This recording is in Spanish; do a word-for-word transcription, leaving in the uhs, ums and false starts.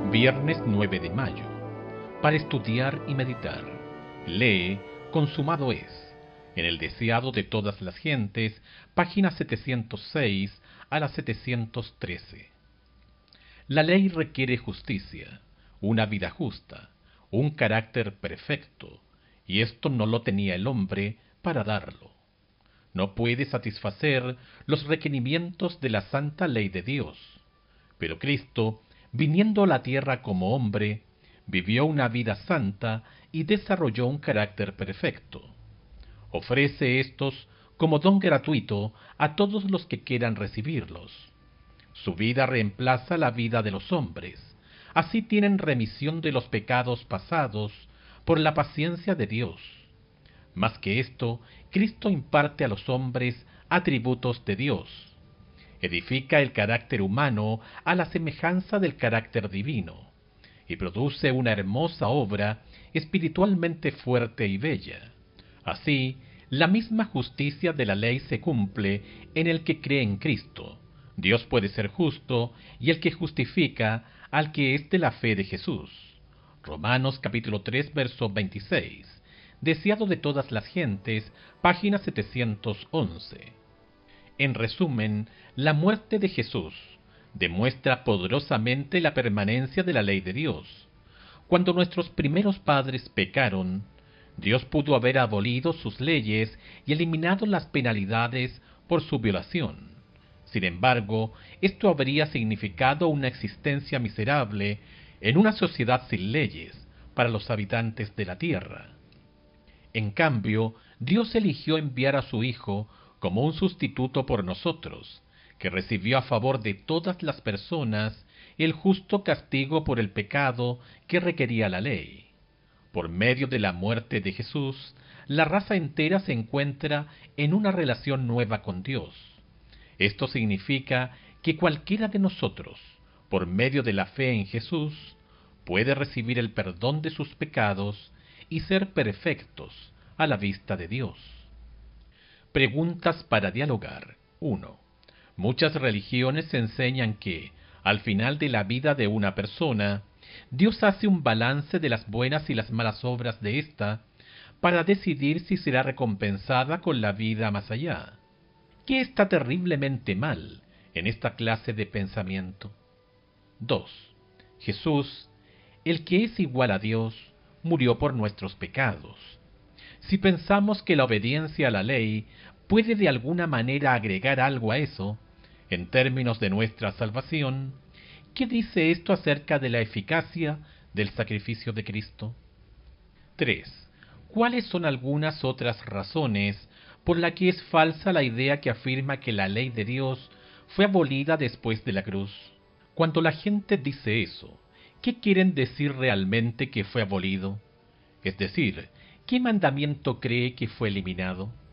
Viernes nueve de mayo. Para estudiar y meditar. Lee Consumado es, en el deseado de todas las gentes, páginas setecientos seis a la setecientos trece. La ley requiere justicia, una vida justa, un carácter perfecto, y esto no lo tenía el hombre para darlo. No puede satisfacer los requerimientos de la santa ley de Dios, pero Cristo, viniendo a la tierra como hombre, vivió una vida santa y desarrolló un carácter perfecto. Ofrece estos como don gratuito a todos los que quieran recibirlos. Su vida reemplaza la vida de los hombres. Así tienen remisión de los pecados pasados por la paciencia de Dios. Más que esto, Cristo imparte a los hombres atributos de Dios. Edifica el carácter humano a la semejanza del carácter divino, y produce una hermosa obra espiritualmente fuerte y bella. Así, la misma justicia de la ley se cumple en el que cree en Cristo. Dios puede ser justo, y el que justifica al que es de la fe de Jesús. Romanos capítulo tres, verso veintiséis. Deseado de todas las gentes, página setecientos once. En resumen, la muerte de Jesús demuestra poderosamente la permanencia de la ley de Dios. Cuando nuestros primeros padres pecaron, Dios pudo haber abolido sus leyes y eliminado las penalidades por su violación. Sin embargo, esto habría significado una existencia miserable en una sociedad sin leyes para los habitantes de la tierra. En cambio, Dios eligió enviar a su Hijo como un sustituto por nosotros, que recibió a favor de todas las personas el justo castigo por el pecado que requería la ley. Por medio de la muerte de Jesús, la raza entera se encuentra en una relación nueva con Dios. Esto significa que cualquiera de nosotros, por medio de la fe en Jesús, puede recibir el perdón de sus pecados y ser perfectos a la vista de Dios. Preguntas para dialogar. uno. Muchas religiones enseñan que, al final de la vida de una persona, Dios hace un balance de las buenas y las malas obras de ésta para decidir si será recompensada con la vida más allá. ¿Qué está terriblemente mal en esta clase de pensamiento? dos. Jesús, el que es igual a Dios, murió por nuestros pecados. Si pensamos que la obediencia a la ley puede de alguna manera agregar algo a eso, en términos de nuestra salvación, ¿qué dice esto acerca de la eficacia del sacrificio de Cristo? tres. ¿Cuáles son algunas otras razones por las que es falsa la idea que afirma que la ley de Dios fue abolida después de la cruz? Cuando la gente dice eso, ¿qué quieren decir realmente que fue abolido? Es decir, ¿qué mandamiento cree que fue eliminado?